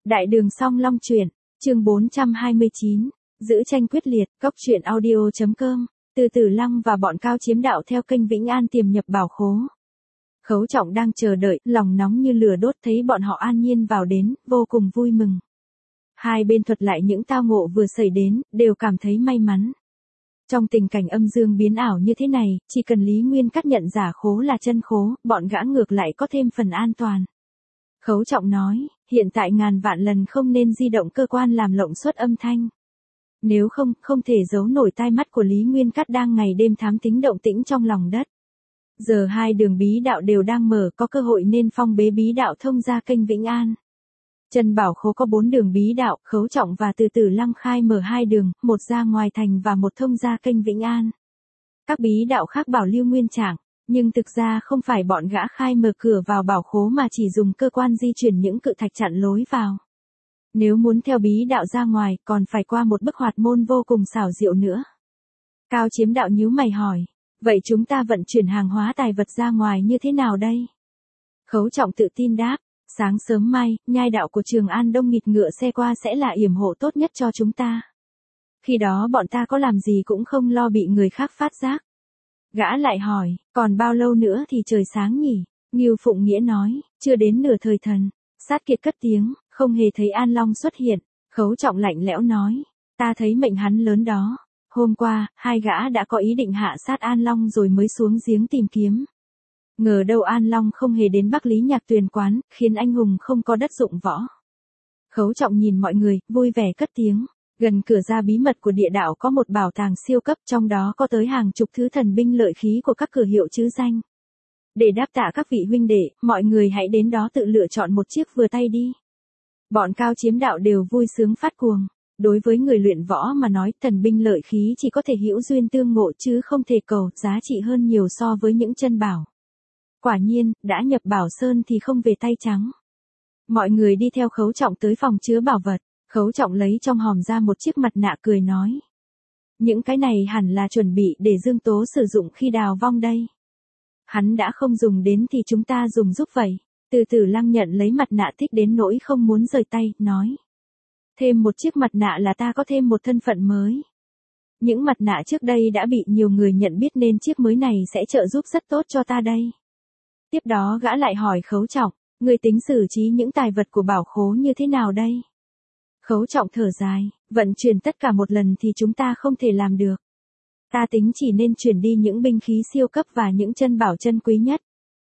Đại đường song long truyện, chương 429, giữ tranh quyết liệt, góc truyện audio.com, Từ Tử Lăng và bọn Cao Chiếm Đạo theo kênh Vĩnh An tiềm nhập bảo khố. Khấu Trọng đang chờ đợi, lòng nóng như lửa đốt thấy bọn họ an nhiên vào đến, vô cùng vui mừng. Hai bên thuật lại những tao ngộ vừa xảy đến, đều cảm thấy may mắn. Trong tình cảnh âm dương biến ảo như thế này, chỉ cần Lý Nguyên Cát nhận giả khố là chân khố, bọn gã ngược lại có thêm phần an toàn. Khấu Trọng nói, hiện tại ngàn vạn lần không nên di động cơ quan làm lộng xuất âm thanh. Nếu không, không thể giấu nổi tai mắt của Lý Nguyên Cát đang ngày đêm thám tính động tĩnh trong lòng đất. Giờ hai đường bí đạo đều đang mở, có cơ hội nên phong bế bí đạo thông ra kênh Vĩnh An. Trần Bảo Khố có 4 đường bí đạo, Khấu Trọng và Từ Tử Lăng khai mở 2 đường, một ra ngoài thành và một thông ra kênh Vĩnh An. Các bí đạo khác bảo lưu nguyên trạng, nhưng thực ra không phải bọn gã khai mở cửa vào bảo khố mà chỉ dùng cơ quan di chuyển những cự thạch chặn lối vào. Nếu muốn theo bí đạo ra ngoài, còn phải qua một bức hoạt môn vô cùng xảo diệu nữa. Cao Chiếm Đạo nhíu mày hỏi, vậy chúng ta vận chuyển hàng hóa tài vật ra ngoài như thế nào đây? Khấu Trọng tự tin đáp, sáng sớm mai, nhai đạo của Trường An đông nghịt ngựa xe qua sẽ là yểm hộ tốt nhất cho chúng ta. Khi đó bọn ta có làm gì cũng không lo bị người khác phát giác. Gã lại hỏi, còn bao lâu nữa thì trời sáng nhỉ? Ngưu Phụng Nghĩa nói, chưa đến nửa thời thần. Sát Kiệt cất tiếng, không hề thấy An Long xuất hiện. Khấu Trọng lạnh lẽo nói, ta thấy mệnh hắn lớn đó. Hôm qua, hai gã đã có ý định hạ sát An Long rồi mới xuống giếng tìm kiếm. Ngờ đâu An Long không hề đến Bắc Lý Nhạc Tuyền quán, khiến anh hùng không có đất dụng võ. Khấu Trọng nhìn mọi người, vui vẻ cất tiếng. Gần cửa ra bí mật của địa đạo có một bảo tàng siêu cấp, trong đó có tới hàng chục thứ thần binh lợi khí của các cửa hiệu trứ danh. Để đáp tạ các vị huynh đệ, mọi người hãy đến đó tự lựa chọn một chiếc vừa tay đi. Bọn Cao Chiếm Đạo đều vui sướng phát cuồng. Đối với người luyện võ mà nói, thần binh lợi khí chỉ có thể hữu duyên tương ngộ chứ không thể cầu, giá trị hơn nhiều so với những chân bảo. Quả nhiên, đã nhập Bảo Sơn thì không về tay trắng. Mọi người đi theo Khấu Trọng tới phòng chứa bảo vật. Khấu Trọng lấy trong hòm ra một chiếc mặt nạ cười nói. Những cái này hẳn là chuẩn bị để Dương Tố sử dụng khi đào vong đây. Hắn đã không dùng đến thì chúng ta dùng giúp vậy. Từ Tử Lăng nhận lấy mặt nạ thích đến nỗi không muốn rời tay, nói. Thêm một chiếc mặt nạ là ta có thêm một thân phận mới. Những mặt nạ trước đây đã bị nhiều người nhận biết nên chiếc mới này sẽ trợ giúp rất tốt cho ta đây. Tiếp đó gã lại hỏi Khấu Trọng, người tính xử trí những tài vật của bảo khố như thế nào đây? Khấu Trọng thở dài, vận chuyển tất cả một lần thì chúng ta không thể làm được. Ta tính chỉ nên chuyển đi những binh khí siêu cấp và những chân bảo chân quý nhất.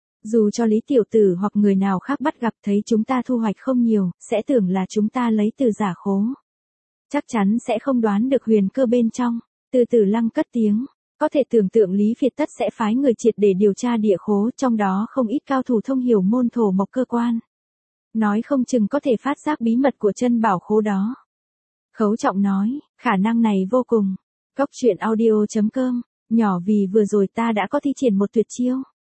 Dù cho Lý Tiểu Tử hoặc người nào khác bắt gặp thấy chúng ta thu hoạch không nhiều, sẽ tưởng là chúng ta lấy từ giả khố. Chắc chắn sẽ không đoán được huyền cơ bên trong. Từ Tử Lăng cất tiếng, có thể tưởng tượng Lý Việt tất sẽ phái người triệt để điều tra địa khố, trong đó không ít cao thủ thông hiểu môn thổ mộc cơ quan. Nói không chừng có thể phát giác bí mật của chân bảo khố đó. Khấu Trọng nói, khả năng này vô cùng. Góc truyện audio.com, nhỏ vì vừa rồi ta đã có thi triển một tuyệt chiêu.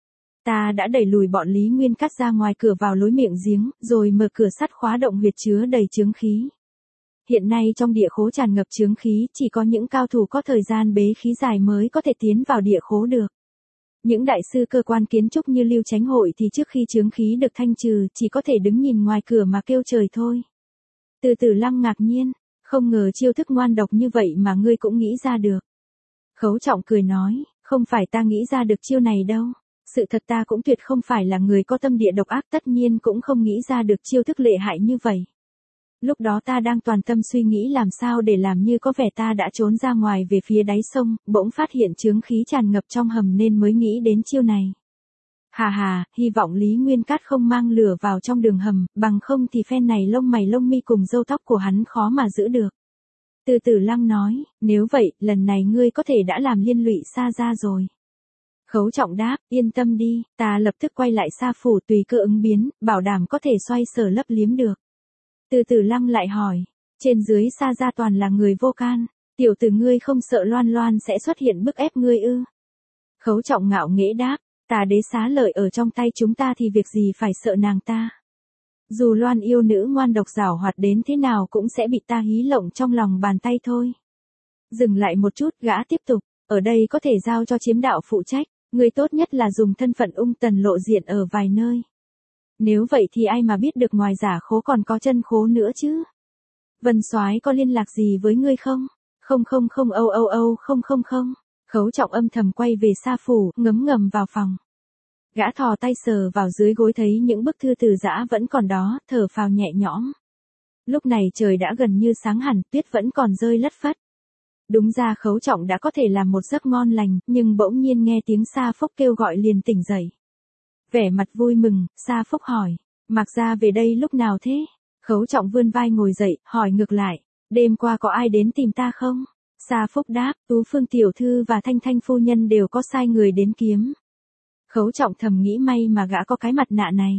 Ta đã đẩy lùi bọn Lý Nguyên Cát ra ngoài cửa vào lối miệng giếng, rồi mở cửa sắt khóa động huyệt chứa đầy chướng khí. Hiện nay trong địa khố tràn ngập chướng khí, chỉ có những cao thủ có thời gian bế khí dài mới có thể tiến vào địa khố được. Những đại sư cơ quan kiến trúc như Lưu Chánh Hội thì trước khi chướng khí được thanh trừ, chỉ có thể đứng nhìn ngoài cửa mà kêu trời thôi. Từ Tử Lăng ngạc nhiên, không ngờ chiêu thức ngoan độc như vậy mà ngươi cũng nghĩ ra được. Khấu Trọng cười nói, không phải ta nghĩ ra được chiêu này đâu. Sự thật ta cũng tuyệt không phải là người có tâm địa độc ác, tất nhiên cũng không nghĩ ra được chiêu thức lệ hại như vậy. Lúc đó ta đang toàn tâm suy nghĩ làm sao để làm như có vẻ ta đã trốn ra ngoài về phía đáy sông, bỗng phát hiện chướng khí tràn ngập trong hầm nên mới nghĩ đến chiêu này. Hà hà, hy vọng Lý Nguyên Cát không mang lửa vào trong đường hầm, bằng không thì phen này lông mày lông mi cùng râu tóc của hắn khó mà giữ được. Từ Tử Lăng nói, nếu vậy, lần này ngươi có thể đã làm liên lụy Sa Gia rồi. Khấu Trọng đáp, yên tâm đi, ta lập tức quay lại Sa Phủ tùy cơ ứng biến, bảo đảm có thể xoay sở lấp liếm được. Từ Tử Lăng lại hỏi, trên dưới Sa Gia toàn là người vô can, tiểu tử ngươi không sợ Loan Loan sẽ xuất hiện bức ép ngươi ư? Khấu Trọng ngạo nghễ đáp, ta đế xá lợi ở trong tay chúng ta thì việc gì phải sợ nàng ta. Dù Loan yêu nữ ngoan độc giảo hoạt đến thế nào cũng sẽ bị ta hí lộng trong lòng bàn tay thôi. Dừng lại một chút, gã tiếp tục, ở đây có thể giao cho Chiếm Đạo phụ trách, người tốt nhất là dùng thân phận Ung Tần lộ diện ở vài nơi. Nếu vậy thì ai mà biết được ngoài giả khố còn có chân khố nữa chứ? Vân Soái có liên lạc gì với ngươi không? Không không không âu âu âu không không không. Khấu Trọng âm thầm quay về Sa phủ, ngấm ngầm vào phòng. Gã thò tay sờ vào dưới gối thấy những bức thư từ giã vẫn còn đó, thở phào nhẹ nhõm. Lúc này trời đã gần như sáng hẳn, tuyết vẫn còn rơi lất phất. Đúng ra Khấu Trọng đã có thể làm một giấc ngon lành, nhưng bỗng nhiên nghe tiếng Sa Phúc kêu gọi liền tỉnh dậy. Vẻ mặt vui mừng, Sa Phúc hỏi, Mạc gia về đây lúc nào thế? Khấu Trọng vươn vai ngồi dậy, hỏi ngược lại, đêm qua có ai đến tìm ta không? Sa Phúc đáp, Tú Phương tiểu thư và Thanh Thanh phu nhân đều có sai người đến kiếm. Khấu Trọng thầm nghĩ may mà gã có cái mặt nạ này.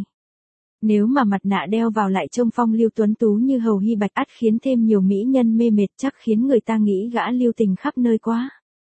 Nếu mà mặt nạ đeo vào lại trông phong lưu tuấn tú như Hầu Hy Bạch ắt khiến thêm nhiều mỹ nhân mê mệt, chắc khiến người ta nghĩ gã lưu tình khắp nơi quá.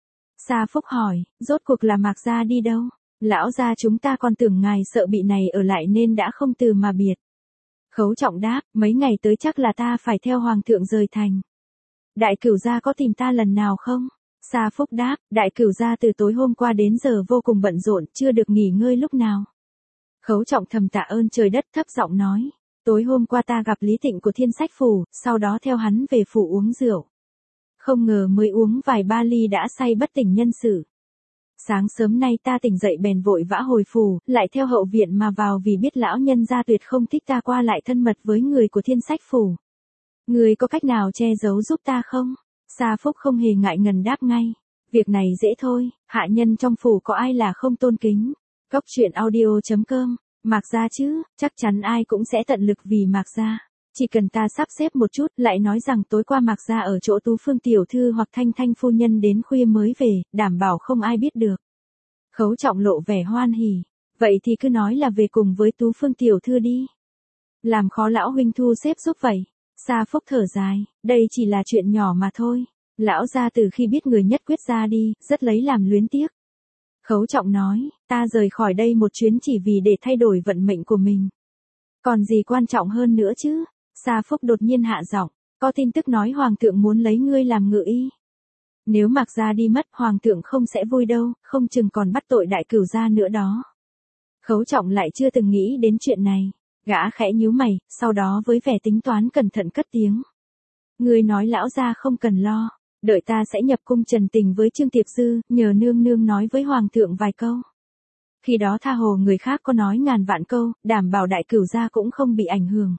Sa Phúc hỏi, rốt cuộc là Mạc gia đi đâu? Lão gia chúng ta còn tưởng ngài sợ bị này ở lại nên đã không từ mà biệt. Khấu Trọng đáp, mấy ngày tới chắc là ta phải theo hoàng thượng rời thành. Đại cửu gia có tìm ta lần nào không? Sa Phúc đáp, đại cửu gia từ tối hôm qua đến giờ vô cùng bận rộn, chưa được nghỉ ngơi lúc nào. Khấu Trọng thầm tạ ơn trời đất, thấp giọng nói, tối hôm qua ta gặp Lý Tịnh của Thiên Sách phủ, sau đó theo hắn về phủ uống rượu. Không ngờ mới uống vài ba ly đã say bất tỉnh nhân sự. Sáng sớm nay ta tỉnh dậy bèn vội vã hồi phủ, lại theo hậu viện mà vào vì biết lão nhân gia tuyệt không thích ta qua lại thân mật với người của Thiên Sách phủ. Người có cách nào che giấu giúp ta không? Sa Phúc không hề ngại ngần đáp ngay. Việc này dễ thôi, hạ nhân trong phủ có ai là không tôn kính. Góc truyện audio.com, Mạc gia chứ, chắc chắn ai cũng sẽ tận lực vì Mạc gia. Chỉ cần ta sắp xếp một chút, lại nói rằng tối qua Mạc gia ở chỗ Tú Phương tiểu thư hoặc Thanh Thanh phu nhân đến khuya mới về, đảm bảo không ai biết được. Khấu Trọng lộ vẻ hoan hỉ. Vậy thì cứ nói là về cùng với Tú Phương tiểu thư đi. Làm khó lão huynh thu xếp giúp vậy. Sa Phúc thở dài, đây chỉ là chuyện nhỏ mà thôi. Lão gia từ khi biết người nhất quyết ra đi, rất lấy làm luyến tiếc. Khấu Trọng nói, ta rời khỏi đây một chuyến chỉ vì để thay đổi vận mệnh của mình. Còn gì quan trọng hơn nữa chứ? Sa Phúc đột nhiên hạ giọng, có tin tức nói hoàng thượng muốn lấy ngươi làm ngự y. Nếu Mạc gia đi mất, hoàng thượng không sẽ vui đâu, không chừng còn bắt tội đại cửu gia nữa đó. Khấu Trọng lại chưa từng nghĩ đến chuyện này. Gã khẽ nhíu mày, sau đó với vẻ tính toán cẩn thận cất tiếng. Ngươi nói lão gia không cần lo, đợi ta sẽ nhập cung trần tình với Trương Tiệp Dư, nhờ nương nương nói với hoàng thượng vài câu. Khi đó tha hồ người khác có nói ngàn vạn câu, đảm bảo đại cửu gia cũng không bị ảnh hưởng.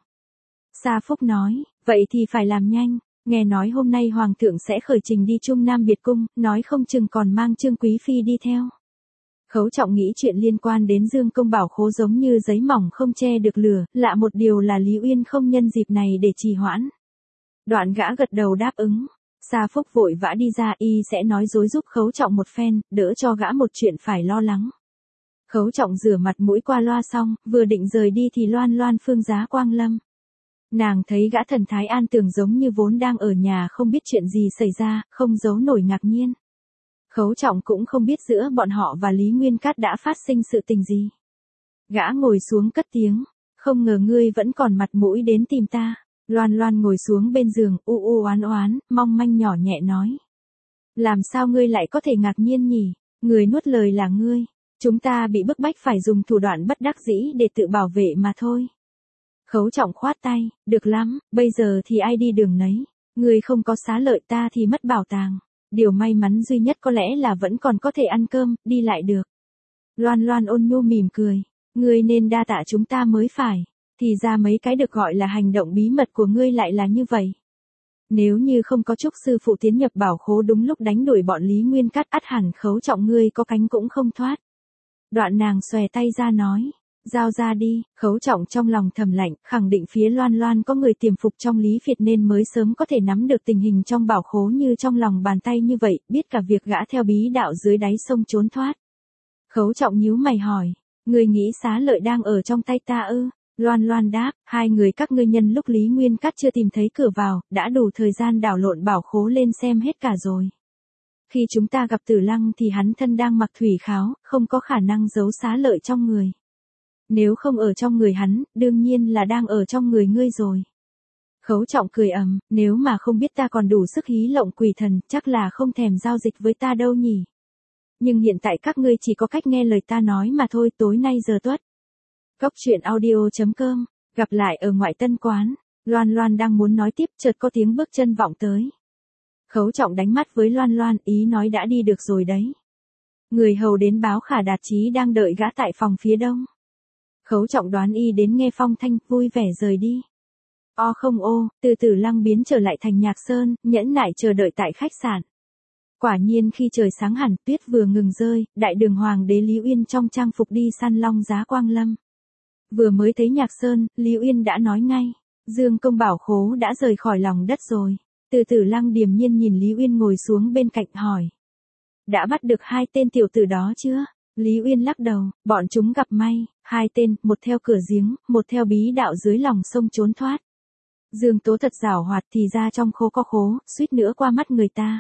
Sa Phúc nói, vậy thì phải làm nhanh, nghe nói hôm nay hoàng thượng sẽ khởi trình đi Trung Nam Biệt Cung, nói không chừng còn mang Trương Quý Phi đi theo. Khấu Trọng nghĩ chuyện liên quan đến Dương Công bảo khố giống như giấy mỏng không che được lửa, lạ một điều là Lý Uyên không nhân dịp này để trì hoãn. Đoạn gã gật đầu đáp ứng. Sa Phúc vội vã đi ra, y sẽ nói dối giúp Khấu Trọng một phen, đỡ cho gã một chuyện phải lo lắng. Khấu Trọng rửa mặt mũi qua loa xong, vừa định rời đi thì Loan Loan Phương giá quang lâm. Nàng thấy gã thần thái an tường giống như vốn đang ở nhà không biết chuyện gì xảy ra, không giấu nổi ngạc nhiên. Khấu Trọng cũng không biết giữa bọn họ và Lý Nguyên Cát đã phát sinh sự tình gì. Gã ngồi xuống cất tiếng, không ngờ ngươi vẫn còn mặt mũi đến tìm ta. Loan Loan ngồi xuống bên giường, u u oán oán, mong manh nhỏ nhẹ nói. Làm sao ngươi lại có thể ngạc nhiên nhỉ? Người nuốt lời là ngươi. Chúng ta bị bức bách phải dùng thủ đoạn bất đắc dĩ để tự bảo vệ mà thôi. Khấu Trọng khoát tay, được lắm, bây giờ thì ai đi đường nấy. Ngươi không có xá lợi ta thì mất bảo tàng. Điều may mắn duy nhất có lẽ là vẫn còn có thể ăn cơm, đi lại được. Loan Loan ôn nhu mỉm cười. Ngươi nên đa tạ chúng ta mới phải. Thì ra mấy cái được gọi là hành động bí mật của ngươi lại là như vậy. Nếu như không có Trúc sư phụ tiến nhập bảo khố đúng lúc đánh đuổi bọn Lý Nguyên Cát, ắt hẳn Khấu Trọng ngươi có cánh cũng không thoát. Đoạn nàng xòe tay ra nói. Giao ra đi. Khấu Trọng trong lòng thầm lạnh, khẳng định phía Loan Loan có người tiềm phục trong Lý Việt nên mới sớm có thể nắm được tình hình trong bảo khố như trong lòng bàn tay như vậy, biết cả việc gã theo bí đạo dưới đáy sông trốn thoát. Khấu Trọng nhíu mày hỏi, ngươi nghĩ xá lợi đang ở trong tay ta ư? Loan Loan đáp, hai người các ngươi nhân lúc Lý Nguyên Cát chưa tìm thấy cửa vào, đã đủ thời gian đảo lộn bảo khố lên xem hết cả rồi. Khi chúng ta gặp Tử Lăng thì hắn thân đang mặc thủy kháo, không có khả năng giấu xá lợi trong người. Nếu không ở trong người hắn, đương nhiên là đang ở trong người ngươi rồi. Khấu Trọng cười ầm, nếu mà không biết ta còn đủ sức hí lộng quỷ thần, chắc là không thèm giao dịch với ta đâu nhỉ. Nhưng hiện tại các ngươi chỉ có cách nghe lời ta nói mà thôi, tối nay giờ tuất. Cóc truyện audio.com, gặp lại ở ngoại tân quán. Loan Loan đang muốn nói tiếp, chợt có tiếng bước chân vọng tới. Khấu Trọng đánh mắt với Loan Loan, ý nói đã đi được rồi đấy. Người hầu đến báo Khả Đạt Chí đang đợi gã tại phòng phía đông. Khấu Trọng đoán y đến nghe phong thanh, vui vẻ rời đi. O không ô, từ Tử Lăng biến trở lại thành Nhạc Sơn, nhẫn nại chờ đợi tại khách sạn. Quả nhiên khi trời sáng hẳn, tuyết vừa ngừng rơi, đại đường hoàng đế Lý Uyên trong trang phục đi săn long giá Quang Lâm. Vừa mới thấy Nhạc Sơn, Lý Uyên đã nói ngay, Dương công bảo khố đã rời khỏi lòng đất rồi. Từ Tử Lăng điềm nhiên nhìn Lý Uyên ngồi xuống bên cạnh hỏi. Đã bắt được 2 tên tiểu tử đó chưa? Lý Uyên lắc đầu, bọn chúng gặp may, 2 tên, một theo cửa giếng, một theo bí đạo dưới lòng sông trốn thoát. Dương Tố thật giảo hoạt, thì ra trong khố có khố, suýt nữa qua mắt người ta.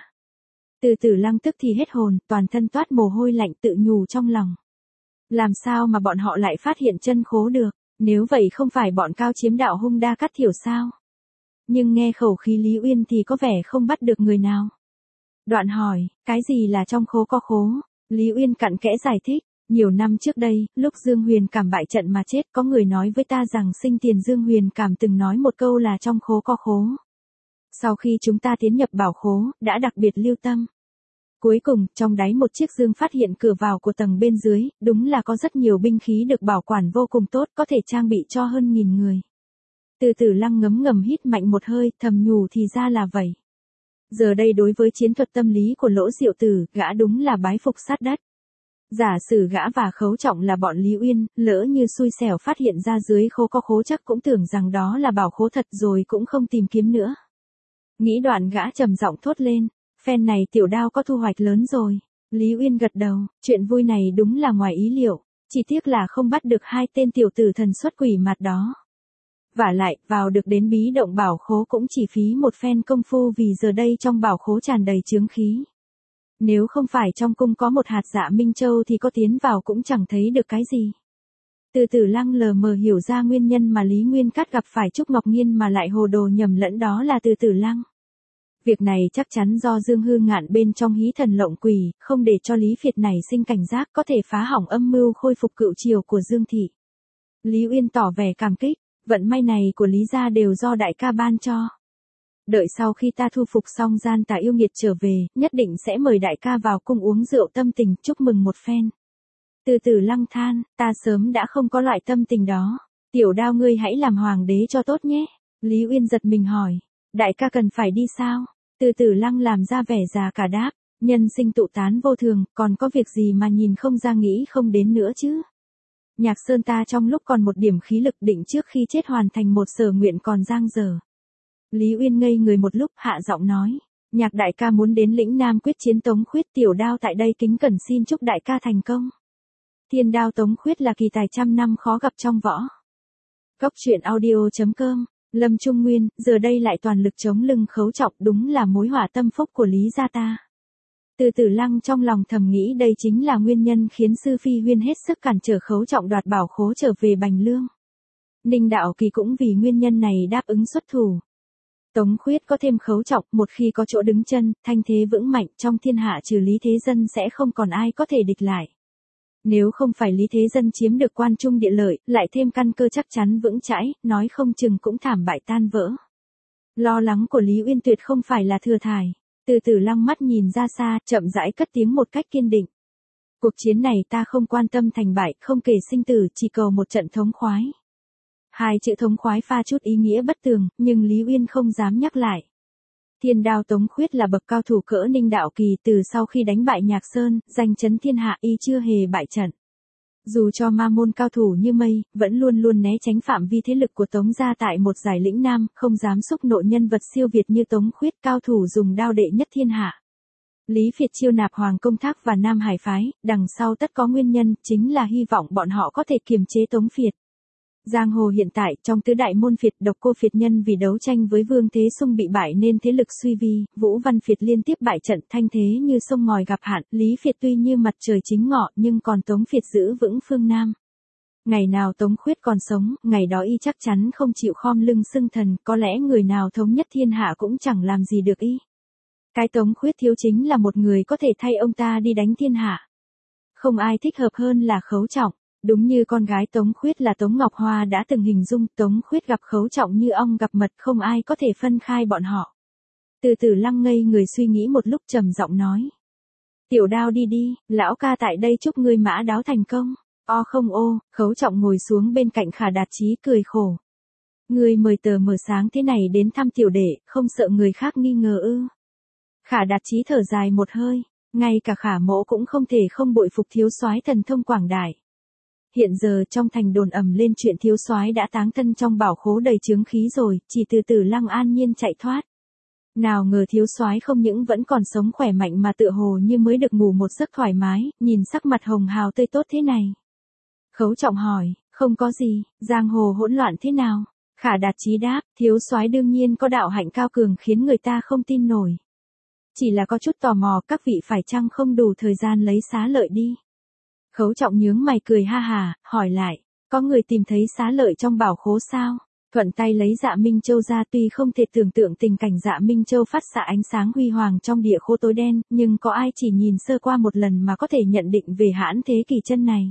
Từ Tử Lăng tức thì hết hồn, toàn thân toát mồ hôi lạnh, tự nhủ trong lòng. Làm sao mà bọn họ lại phát hiện chân khố được, nếu vậy không phải bọn Cao Chiếm Đạo hung đa cắt thiểu sao? Nhưng nghe khẩu khí Lý Uyên thì có vẻ không bắt được người nào. Đoạn hỏi, cái gì là trong khố có khố? Lý Uyên cặn kẽ giải thích, nhiều năm trước đây, lúc Dương Huyền Cảm bại trận mà chết, có người nói với ta rằng sinh tiền Dương Huyền Cảm từng nói một câu là trong khố có khố. Sau khi chúng ta tiến nhập bảo khố, đã đặc biệt lưu tâm. Cuối cùng, trong đáy một chiếc dương phát hiện cửa vào của tầng bên dưới, đúng là có rất nhiều binh khí được bảo quản vô cùng tốt, có thể trang bị cho hơn 1000 người. Từ Tử Lăng ngấm ngầm hít mạnh một hơi, thầm nhủ thì ra là vậy. Giờ đây đối với chiến thuật tâm lý của Lỗ Diệu Tử, gã đúng là bái phục sát đất. Giả sử gã và Khấu Trọng là bọn Lý Uyên, lỡ như xui xẻo phát hiện ra dưới khố có khố chắc cũng tưởng rằng đó là bảo khố thật rồi cũng không tìm kiếm nữa. Nghĩ đoạn gã trầm giọng thốt lên, phen này Tiểu Đao có thu hoạch lớn rồi. Lý Uyên gật đầu, chuyện vui này đúng là ngoài ý liệu, chỉ tiếc là không bắt được 2 tên tiểu tử thần xuất quỷ mặt đó. Vả lại, vào được đến bí động bảo khố cũng chỉ phí một phen công phu vì giờ đây trong bảo khố tràn đầy chướng khí. Nếu không phải trong cung có một hạt dạ Minh Châu thì có tiến vào cũng chẳng thấy được cái gì. Từ Tử Lăng lờ mờ hiểu ra nguyên nhân mà Lý Nguyên Cát gặp phải Trúc Ngọc Nhiên mà lại hồ đồ nhầm lẫn đó là Từ Tử Lăng. Việc này chắc chắn do Dương Hư Ngạn bên trong hí thần lộng quỷ, không để cho Lý Phiệt này sinh cảnh giác có thể phá hỏng âm mưu khôi phục cựu triều của Dương Thị. Lý Uyên tỏ vẻ cảm kích, vận may này của Lý gia đều do đại ca ban cho. Đợi sau khi ta thu phục xong gian tà yêu nghiệt trở về, nhất định sẽ mời đại ca vào cung uống rượu tâm tình, chúc mừng một phen. Từ Tử Lăng than, ta sớm đã không có loại tâm tình đó. Tiểu Đao ngươi hãy làm hoàng đế cho tốt nhé. Lý Uyên giật mình hỏi, đại ca cần phải đi sao? Từ Tử Lăng làm ra vẻ già cả đáp, nhân sinh tụ tán vô thường, còn có việc gì mà nhìn không ra nghĩ không đến nữa chứ? Nhạc Sơn ta trong lúc còn một điểm khí lực định trước khi chết hoàn thành một sở nguyện còn dang dở. Lý Uyên ngây người một lúc, hạ giọng nói, Nhạc đại ca muốn đến lĩnh Nam quyết chiến Tống Khuyết, Tiểu Đao tại đây kính cẩn xin chúc đại ca thành công. Thiên đao Tống Khuyết là kỳ tài trăm năm khó gặp trong võ. Cóc truyện audio.com, Lâm Trung Nguyên, giờ đây lại toàn lực chống lưng Khấu Trọng, đúng là mối họa tâm phúc của Lý gia ta. Từ Tử Lăng trong lòng thầm nghĩ đây chính là nguyên nhân khiến Sư Phi Huyên hết sức cản trở Khấu Trọng đoạt bảo khố trở về Bành Lương. Ninh Đạo Kỳ cũng vì nguyên nhân này đáp ứng xuất thủ. Tống Khuyết có thêm Khấu Trọng, một khi có chỗ đứng chân, thanh thế vững mạnh trong thiên hạ trừ Lý Thế Dân sẽ không còn ai có thể địch lại. Nếu không phải Lý Thế Dân chiếm được quan trung địa lợi, lại thêm căn cơ chắc chắn vững chãi, nói không chừng cũng thảm bại tan vỡ. Lo lắng của Lý Uyên tuyệt không phải là thừa thải. Từ Tử Lăng mắt nhìn ra xa, chậm rãi cất tiếng một cách kiên định. Cuộc chiến này ta không quan tâm thành bại, không kể sinh tử, chỉ cầu một trận thống khoái. 2 chữ thống khoái pha chút ý nghĩa bất tường, nhưng Lý Uyên không dám nhắc lại. Thiên đao Tống Khuyết là bậc cao thủ cỡ Ninh Đạo Kỳ, từ sau khi đánh bại Nhạc Sơn, danh chấn thiên hạ y chưa hề bại trận. Dù cho ma môn cao thủ như mây, vẫn luôn luôn né tránh phạm vi thế lực của Tống gia tại một giải lĩnh Nam, không dám xúc nộ nhân vật siêu việt như Tống Khuyết, cao thủ dùng đao đệ nhất thiên hạ. Lý Phiệt chiêu nạp Hoàng Công Thác và Nam Hải phái, đằng sau tất có nguyên nhân, chính là hy vọng bọn họ có thể kiềm chế Tống Phiệt. Giang hồ hiện tại, trong tứ đại môn Phiệt, Độc Cô Phiệt nhân vì đấu tranh với Vương Thế Sung bị bại nên thế lực suy vi, Vũ Văn Phiệt liên tiếp bại trận, thanh thế như sông ngòi gặp hạn, Lý Phiệt tuy như mặt trời chính ngọ nhưng còn Tống Phiệt giữ vững phương Nam. Ngày nào Tống Khuyết còn sống, ngày đó y chắc chắn không chịu khom lưng xưng thần, có lẽ người nào thống nhất thiên hạ cũng chẳng làm gì được y. Cái Tống Khuyết thiếu chính là một người có thể thay ông ta đi đánh thiên hạ. Không ai thích hợp hơn là Khấu Trọng. Đúng như con gái Tống Khuyết là Tống Ngọc Hoa đã từng hình dung, Tống Khuyết gặp Khấu Trọng như ong gặp mật, không ai có thể phân khai bọn họ. Từ Từ Lăng ngây người suy nghĩ một lúc, trầm giọng nói. Tiểu Đao đi đi, lão ca tại đây chúc ngươi mã đáo thành công. O không ô, Khấu Trọng ngồi xuống bên cạnh Khả Đạt Chí cười khổ. Ngươi mời tờ mờ sáng thế này đến thăm tiểu đệ, không sợ người khác nghi ngờ ư? Khả Đạt Chí thở dài một hơi, ngay cả Khả Mỗ cũng không thể không bội phục thiếu soái thần thông quảng đại. Hiện giờ trong thành đồn ầm lên chuyện thiếu soái đã táng thân trong bảo khố đầy chướng khí rồi, chỉ Từ Từ Lăng an nhiên chạy thoát. Nào ngờ thiếu soái không những vẫn còn sống khỏe mạnh mà tựa hồ như mới được ngủ một giấc thoải mái, nhìn sắc mặt hồng hào tươi tốt thế này. Khấu Trọng hỏi, không có gì, giang hồ hỗn loạn thế nào? Khả Đạt Chí đáp, thiếu soái đương nhiên có đạo hạnh cao cường khiến người ta không tin nổi. Chỉ là có chút tò mò các vị phải chăng không đủ thời gian lấy xá lợi đi. Khấu Trọng nhướng mày cười ha hà, hỏi lại, có người tìm thấy xá lợi trong bảo khố sao? Thuận tay lấy Dạ Minh Châu ra, tuy không thể tưởng tượng tình cảnh Dạ Minh Châu phát xạ ánh sáng huy hoàng trong địa khố tối đen, nhưng có ai chỉ nhìn sơ qua một lần mà có thể nhận định về hãn thế kỳ chân này.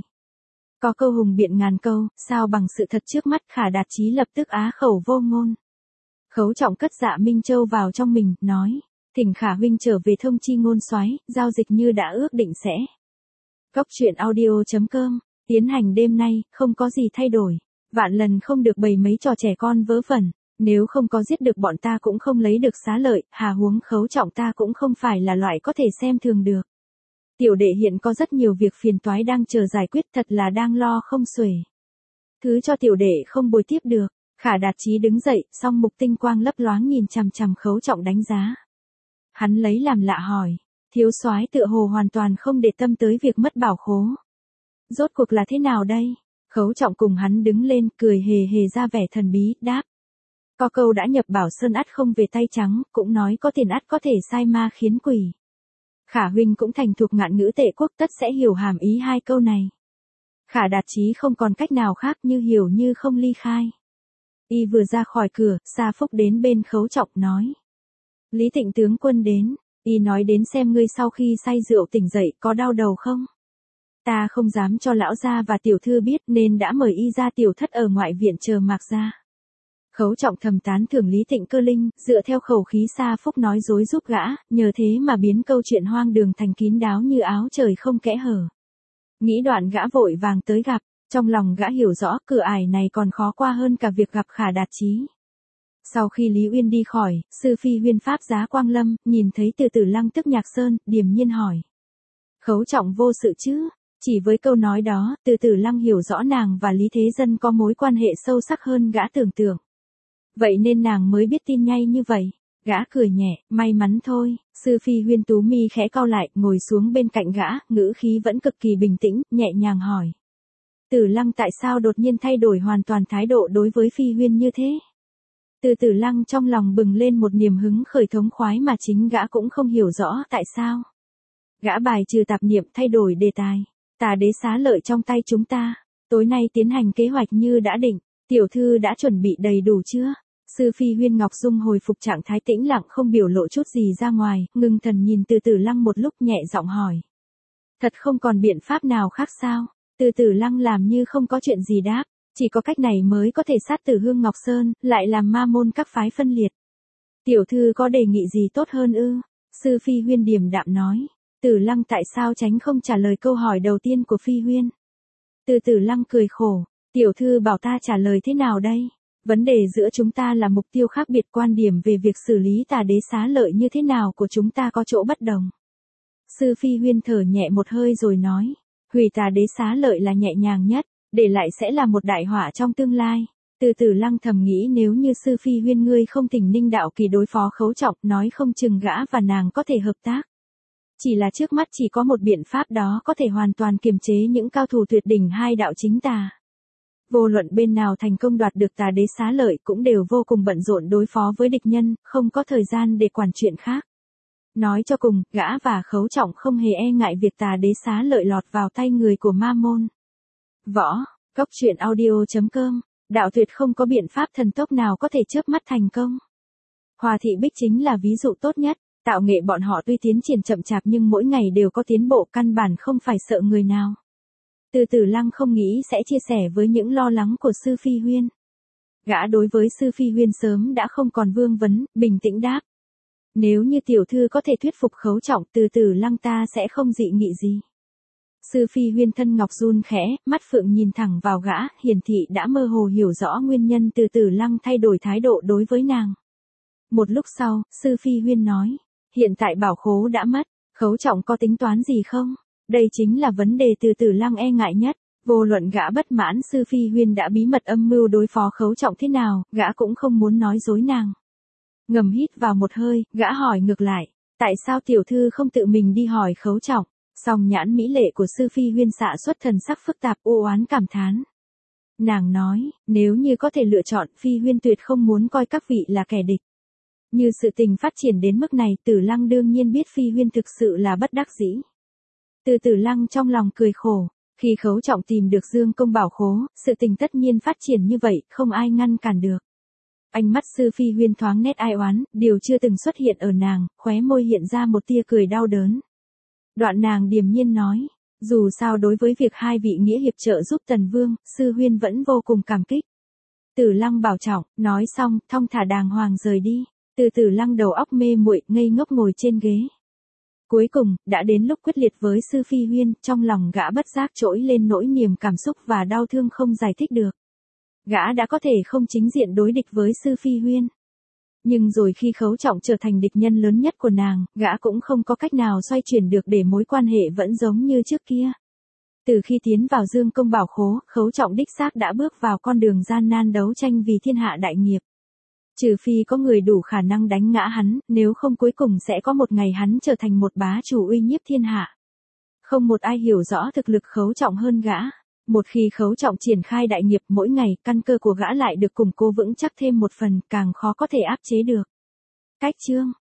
Có câu hùng biện ngàn câu, sao bằng sự thật trước mắt. Khả Đạt Chí lập tức á khẩu vô ngôn. Khấu Trọng cất Dạ Minh Châu vào trong mình, nói, thỉnh Khả huynh trở về thông chi ngôn soái, giao dịch như đã ước định sẽ. Cốc truyện audio.com, tiến hành đêm nay, không có gì thay đổi. Vạn lần không được bày mấy trò trẻ con vớ vẩn, nếu không có giết được bọn ta cũng không lấy được xá lợi, hà huống Khấu Trọng ta cũng không phải là loại có thể xem thường được. Tiểu đệ hiện có rất nhiều việc phiền toái đang chờ giải quyết, thật là đang lo không xuể. Thứ cho tiểu đệ không bồi tiếp được. Khả Đạt Chí đứng dậy, song mục tinh quang lấp loáng nhìn chằm chằm Khấu Trọng đánh giá. Hắn lấy làm lạ hỏi, thiếu soái tựa hồ hoàn toàn không để tâm tới việc mất bảo khố. Rốt cuộc là thế nào đây? Khấu Trọng cùng hắn đứng lên, cười hề hề ra vẻ thần bí, đáp. Có câu đã nhập bảo sơn ắt không về tay trắng, cũng nói có tiền ắt có thể sai ma khiến quỷ. Khả huynh cũng thành thuộc ngạn ngữ Tệ quốc, tất sẽ hiểu hàm ý hai câu này. Khả Đạt Chí không còn cách nào khác, như hiểu như không ly khai. Y vừa ra khỏi cửa, Sa Phúc đến bên Khấu Trọng nói. Lý Tịnh tướng quân đến, y nói đến xem ngươi sau khi say rượu tỉnh dậy có đau đầu không? Ta không dám cho lão gia và tiểu thư biết nên đã mời y ra tiểu thất ở ngoại viện chờ Mạc gia. Khấu Trọng thầm tán thưởng Lý Tịnh cơ linh, dựa theo khẩu khí Sa Phúc nói dối giúp gã, nhờ thế mà biến câu chuyện hoang đường thành kín đáo như áo trời không kẽ hở. Nghĩ đoạn gã vội vàng tới gặp, trong lòng gã hiểu rõ cửa ải này còn khó qua hơn cả việc gặp Khả Đạt Chí. Sau khi Lý Uyên đi khỏi, sư phi huyên pháp giá Quang Lâm, nhìn thấy Từ Từ Lăng tức Nhạc Sơn, điềm nhiên hỏi. Khấu Trọng vô sự chứ? Chỉ với câu nói đó, Từ Từ Lăng hiểu rõ nàng và Lý Thế Dân có mối quan hệ sâu sắc hơn gã tưởng tượng. Vậy nên nàng mới biết tin nhanh như vậy. Gã cười nhẹ, may mắn thôi. Sư phi huyên tú mi khẽ cau lại, ngồi xuống bên cạnh gã, ngữ khí vẫn cực kỳ bình tĩnh, nhẹ nhàng hỏi. Từ Lăng tại sao đột nhiên thay đổi hoàn toàn thái độ đối với phi huyên như thế? Từ Từ Lăng trong lòng bừng lên một niềm hứng khởi thống khoái mà chính gã cũng không hiểu rõ tại sao. Gã bài trừ tạp niệm, thay đổi đề tài. Tà đế xá lợi trong tay chúng ta. Tối nay tiến hành kế hoạch như đã định. Tiểu thư đã chuẩn bị đầy đủ chưa? Sư phi huyên Ngọc Dung hồi phục trạng thái tĩnh lặng, không biểu lộ chút gì ra ngoài, ngưng thần nhìn Từ Từ Lăng một lúc, nhẹ giọng hỏi. Thật không còn biện pháp nào khác sao? Từ Từ Lăng làm như không có chuyện gì đáp. Chỉ có cách này mới có thể sát tử Hương Ngọc Sơn, lại làm ma môn các phái phân liệt. Tiểu thư có đề nghị gì tốt hơn ư? Sư phi huyên điềm đạm nói. Từ Lăng tại sao tránh không trả lời câu hỏi đầu tiên của phi huyên? Từ Từ Lăng cười khổ. Tiểu thư bảo ta trả lời thế nào đây? Vấn đề giữa chúng ta là mục tiêu khác biệt, quan điểm về việc xử lý tà đế xá lợi như thế nào của chúng ta có chỗ bất đồng. Sư phi huyên thở nhẹ một hơi rồi nói. Hủy tà đế xá lợi là nhẹ nhàng nhất, để lại sẽ là một đại họa trong tương lai. Từ Từ Lăng thầm nghĩ nếu như sư phi huyên ngươi không thỉnh Ninh Đạo Kỳ đối phó Khấu Trọng, nói không chừng gã và nàng có thể hợp tác. Chỉ là trước mắt chỉ có một biện pháp, đó có thể hoàn toàn kiềm chế những cao thủ tuyệt đỉnh hai đạo chính tà. Vô luận bên nào thành công đoạt được tà đế xá lợi cũng đều vô cùng bận rộn đối phó với địch nhân, không có thời gian để quản chuyện khác. Nói cho cùng, gã và Khấu Trọng không hề e ngại việc tà đế xá lợi lọt vào tay người của ma môn. Võ, Cốc truyện audio.com, đạo tuyệt không có biện pháp thần tốc nào có thể chớp mắt thành công. Hòa Thị Bích chính là ví dụ tốt nhất, tạo nghệ bọn họ tuy tiến triển chậm chạp nhưng mỗi ngày đều có tiến bộ, căn bản không phải sợ người nào. Từ Tử Lăng không nghĩ sẽ chia sẻ với những lo lắng của Sư Phi Huyên. Gã đối với Sư Phi Huyên sớm đã không còn vương vấn, bình tĩnh đáp. Nếu như tiểu thư có thể thuyết phục Khấu Trọng, Từ Tử Lăng ta sẽ không dị nghị gì. Sư Phi Huyên thân ngọc run khẽ, mắt phượng nhìn thẳng vào gã, hiển thị đã mơ hồ hiểu rõ nguyên nhân Từ Tử Lăng thay đổi thái độ đối với nàng. Một lúc sau, Sư Phi Huyên nói, hiện tại bảo khố đã mất, Khấu Trọng có tính toán gì không? Đây chính là vấn đề Từ Tử Lăng e ngại nhất. Vô luận gã bất mãn Sư Phi Huyên đã bí mật âm mưu đối phó Khấu Trọng thế nào, gã cũng không muốn nói dối nàng. Ngầm hít vào một hơi, gã hỏi ngược lại, tại sao tiểu thư không tự mình đi hỏi Khấu Trọng? Song nhãn mỹ lệ của Sư Phi Huyên xạ xuất thần sắc phức tạp u oán cảm thán. Nàng nói, nếu như có thể lựa chọn, Phi Huyên tuyệt không muốn coi các vị là kẻ địch. Như sự tình phát triển đến mức này, Tử Lăng đương nhiên biết Phi Huyên thực sự là bất đắc dĩ. Từ Tử Lăng trong lòng cười khổ, khi Khấu Trọng tìm được Dương Công bảo khố, sự tình tất nhiên phát triển như vậy, không ai ngăn cản được. Ánh mắt Sư Phi Huyên thoáng nét ai oán, điều chưa từng xuất hiện ở nàng, khóe môi hiện ra một tia cười đau đớn. Đoạn nàng điềm nhiên nói, dù sao đối với việc hai vị nghĩa hiệp trợ giúp Tần Vương, Sư Huyên vẫn vô cùng cảm kích. Tử Lăng bảo trọng, nói xong, thong thả đàng hoàng rời đi. Từ Tử Lăng đầu óc mê muội, ngây ngốc ngồi trên ghế. Cuối cùng, đã đến lúc quyết liệt với Sư Phi Huyên, trong lòng gã bất giác trỗi lên nỗi niềm cảm xúc và đau thương không giải thích được. Gã đã có thể không chính diện đối địch với Sư Phi Huyên. Nhưng rồi khi Khấu Trọng trở thành địch nhân lớn nhất của nàng, gã cũng không có cách nào xoay chuyển được để mối quan hệ vẫn giống như trước kia. Từ khi tiến vào Dương Công bảo khố, Khấu Trọng đích xác đã bước vào con đường gian nan đấu tranh vì thiên hạ đại nghiệp. Trừ phi có người đủ khả năng đánh ngã hắn, nếu không cuối cùng sẽ có một ngày hắn trở thành một bá chủ uy nhiếp thiên hạ. Không một ai hiểu rõ thực lực Khấu Trọng hơn gã. Một khi Khấu Trọng triển khai đại nghiệp, mỗi ngày, căn cơ của gã lại được củng cố vững chắc thêm một phần, càng khó có thể áp chế được. Cách chương